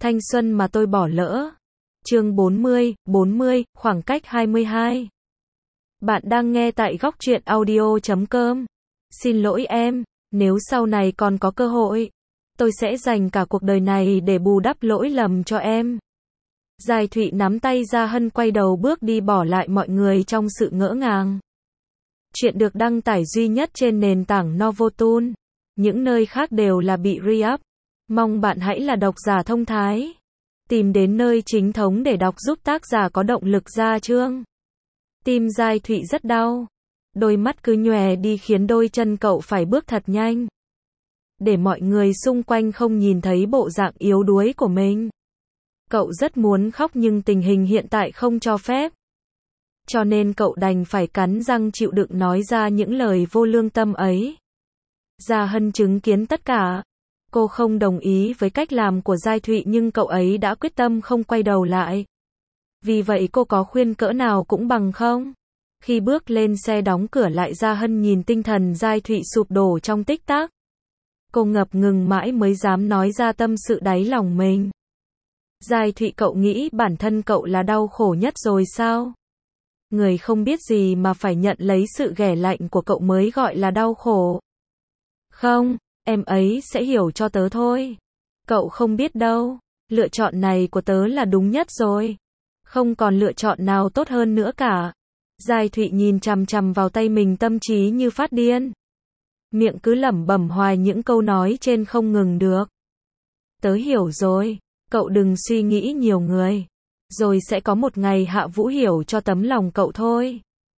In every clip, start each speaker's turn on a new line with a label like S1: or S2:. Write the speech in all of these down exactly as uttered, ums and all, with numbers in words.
S1: Thanh xuân mà tôi bỏ lỡ. Chương bốn mươi, bốn mươi, khoảng cách hai mươi hai. Bạn đang nghe tại góc truyện audio chấm com. Xin lỗi em, nếu sau này còn có cơ hội, tôi sẽ dành cả cuộc đời này để bù đắp lỗi lầm cho em. Giai Thụy nắm tay Gia Hân quay đầu bước đi bỏ lại mọi người trong sự ngỡ ngàng. Chuyện được đăng tải duy nhất trên nền tảng Novotool. Những nơi khác đều là bị re-up. Mong bạn hãy là độc giả thông thái. Tìm đến nơi chính thống để đọc giúp tác giả có động lực ra chương. Tim Giai Thụy rất đau. Đôi mắt cứ nhòe đi khiến đôi chân cậu phải bước thật nhanh. Để mọi người xung quanh không nhìn thấy bộ dạng yếu đuối của mình. Cậu rất muốn khóc nhưng tình hình hiện tại không cho phép. Cho nên cậu đành phải cắn răng chịu đựng nói ra những lời vô lương tâm ấy. Gia Hân chứng kiến tất cả. Cô không đồng ý với cách làm của Giai Thụy nhưng cậu ấy đã quyết tâm không quay đầu lại. Vì vậy cô có khuyên cỡ nào cũng bằng không. Khi bước lên xe đóng cửa lại, Gia Hân nhìn tinh thần Giai Thụy sụp đổ trong tích tắc. Cô ngập ngừng mãi mới dám nói ra tâm sự đáy lòng mình. Giai Thụy, cậu nghĩ bản thân cậu là đau khổ nhất rồi sao? Người không biết gì mà phải nhận lấy sự ghẻ lạnh của cậu mới gọi là đau khổ. Không, em ấy sẽ hiểu cho tớ thôi. Cậu không biết đâu, lựa chọn này của tớ là đúng nhất rồi. Không còn lựa chọn nào tốt hơn nữa cả. Giai Thụy nhìn chằm chằm vào tay mình, tâm trí như phát điên. Miệng cứ lẩm bẩm hoài những câu nói trên không ngừng được. Tớ hiểu rồi, cậu đừng suy nghĩ nhiều người. Rồi sẽ có một ngày Hạ Vũ hiểu cho tấm lòng cậu thôi.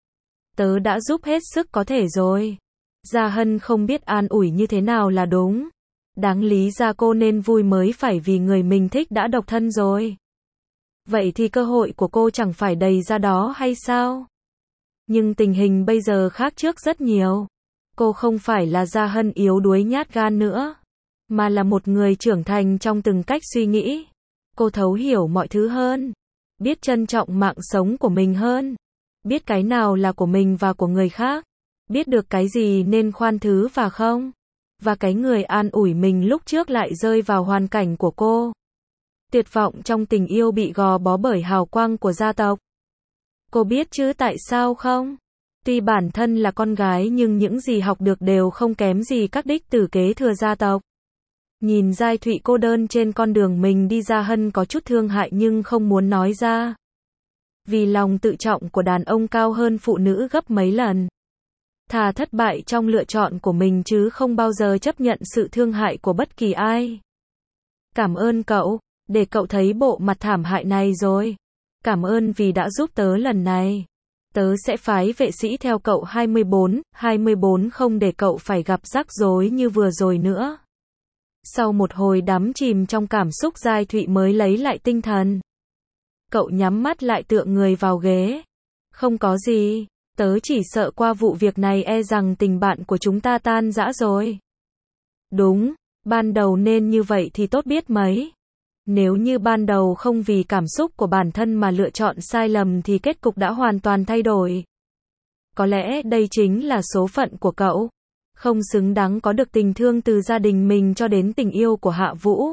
S1: Tớ đã giúp hết sức có thể rồi. Gia Hân không biết an ủi như thế nào là đúng. Đáng lý ra cô nên vui mới phải, vì người mình thích đã độc thân rồi. Vậy thì cơ hội của cô chẳng phải đầy ra đó hay sao? Nhưng tình hình bây giờ khác trước rất nhiều. Cô không phải là Gia Hân yếu đuối nhát gan nữa, mà là một người trưởng thành trong từng cách suy nghĩ. Cô thấu hiểu mọi thứ hơn, biết trân trọng mạng sống của mình hơn, biết cái nào là của mình và của người khác, biết được cái gì nên khoan thứ và không. Và cái người an ủi mình lúc trước lại rơi vào hoàn cảnh của cô. Tuyệt vọng trong tình yêu, bị gò bó bởi hào quang của gia tộc. Cô biết chứ tại sao không? Tuy bản thân là con gái nhưng những gì học được đều không kém gì các đích tử kế thừa gia tộc. Nhìn Giai Thụy cô đơn trên con đường mình đi, Gia Hân có chút thương hại nhưng không muốn nói ra. Vì lòng tự trọng của đàn ông cao hơn phụ nữ gấp mấy lần. Thà thất bại trong lựa chọn của mình chứ không bao giờ chấp nhận sự thương hại của bất kỳ ai. Cảm ơn cậu, để cậu thấy bộ mặt thảm hại này rồi. Cảm ơn vì đã giúp tớ lần này. Tớ sẽ phái vệ sĩ theo cậu hai mươi bốn, hai mươi bốn không để cậu phải gặp rắc rối như vừa rồi nữa. Sau một hồi đắm chìm trong cảm xúc, Giai Thụy mới lấy lại tinh thần. Cậu nhắm mắt lại tựa người vào ghế. Không có gì, tớ chỉ sợ qua vụ việc này e rằng tình bạn của chúng ta tan rã rồi. Đúng, ban đầu nên như vậy thì tốt biết mấy. Nếu như ban đầu không vì cảm xúc của bản thân mà lựa chọn sai lầm thì kết cục đã hoàn toàn thay đổi. Có lẽ đây chính là số phận của cậu. Không xứng đáng có được tình thương từ gia đình mình cho đến tình yêu của Hạ Vũ.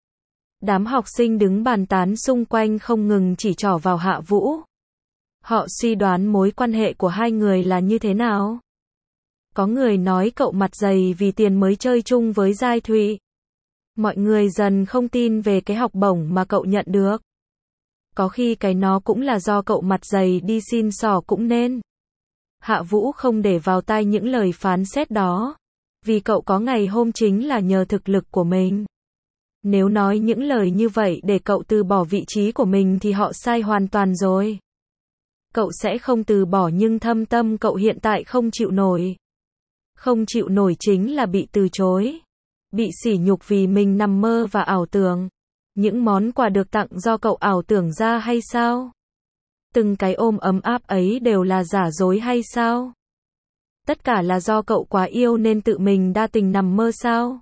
S1: Đám học sinh đứng bàn tán xung quanh không ngừng chỉ trỏ vào Hạ Vũ. Họ suy đoán mối quan hệ của hai người là như thế nào. Có người nói cậu mặt dày vì tiền mới chơi chung với Giai Thụy. Mọi người dần không tin về cái học bổng mà cậu nhận được. Có khi cái nó cũng là do cậu mặt dày đi xin xỏ cũng nên. Hạ Vũ không để vào tai những lời phán xét đó. Vì cậu có ngày hôm chính là nhờ thực lực của mình. Nếu nói những lời như vậy để cậu từ bỏ vị trí của mình thì họ sai hoàn toàn rồi. Cậu sẽ không từ bỏ nhưng thâm tâm cậu hiện tại không chịu nổi. Không chịu nổi chính là bị từ chối. Bị sỉ nhục vì mình nằm mơ và ảo tưởng. Những món quà được tặng do cậu ảo tưởng ra hay sao? Từng cái ôm ấm áp ấy đều là giả dối hay sao? Tất cả là do cậu quá yêu nên tự mình đa tình nằm mơ sao?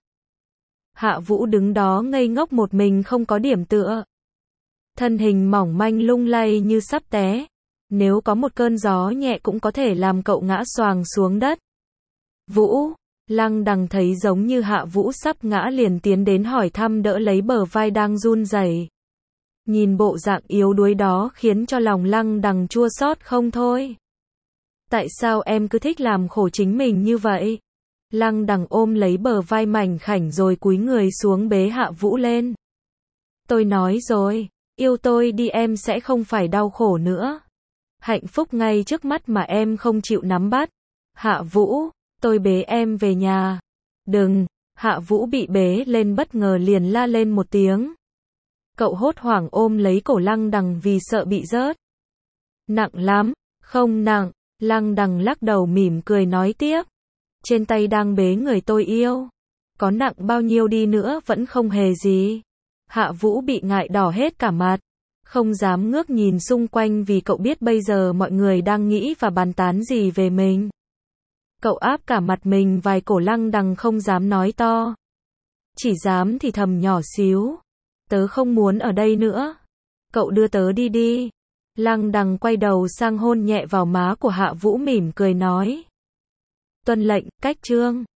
S1: Hạ Vũ đứng đó ngây ngốc một mình không có điểm tựa. Thân hình mỏng manh lung lay như sắp té. Nếu có một cơn gió nhẹ cũng có thể làm cậu ngã xoàng xuống đất. Vũ, Lăng Đằng thấy giống như Hạ Vũ sắp ngã liền tiến đến hỏi thăm đỡ lấy bờ vai đang run rẩy. Nhìn bộ dạng yếu đuối đó khiến cho lòng Lăng Đằng chua xót không thôi. Tại sao em cứ thích làm khổ chính mình như vậy? Lăng Đằng ôm lấy bờ vai mảnh khảnh rồi cúi người xuống bế Hạ Vũ lên. Tôi nói rồi, yêu tôi đi em sẽ không phải đau khổ nữa. Hạnh phúc ngay trước mắt mà em không chịu nắm bắt. Hạ Vũ, tôi bế em về nhà. Đừng, Hạ Vũ bị bế lên bất ngờ liền la lên một tiếng. Cậu hốt hoảng ôm lấy cổ Lăng Đằng vì sợ bị rớt. Nặng lắm, không nặng, Lăng Đằng lắc đầu mỉm cười nói tiếp. Trên tay đang bế người tôi yêu. Có nặng bao nhiêu đi nữa vẫn không hề gì. Hạ Vũ bị ngại đỏ hết cả mặt. Không dám ngước nhìn xung quanh vì cậu biết bây giờ mọi người đang nghĩ và bàn tán gì về mình. Cậu áp cả mặt mình vài cổ Lăng Đằng không dám nói to. Chỉ dám thì thầm nhỏ xíu. Tớ không muốn ở đây nữa. Cậu đưa tớ đi đi. Lăng Đằng quay đầu sang hôn nhẹ vào má của Hạ Vũ mỉm cười nói. Tuân lệnh, cách chương.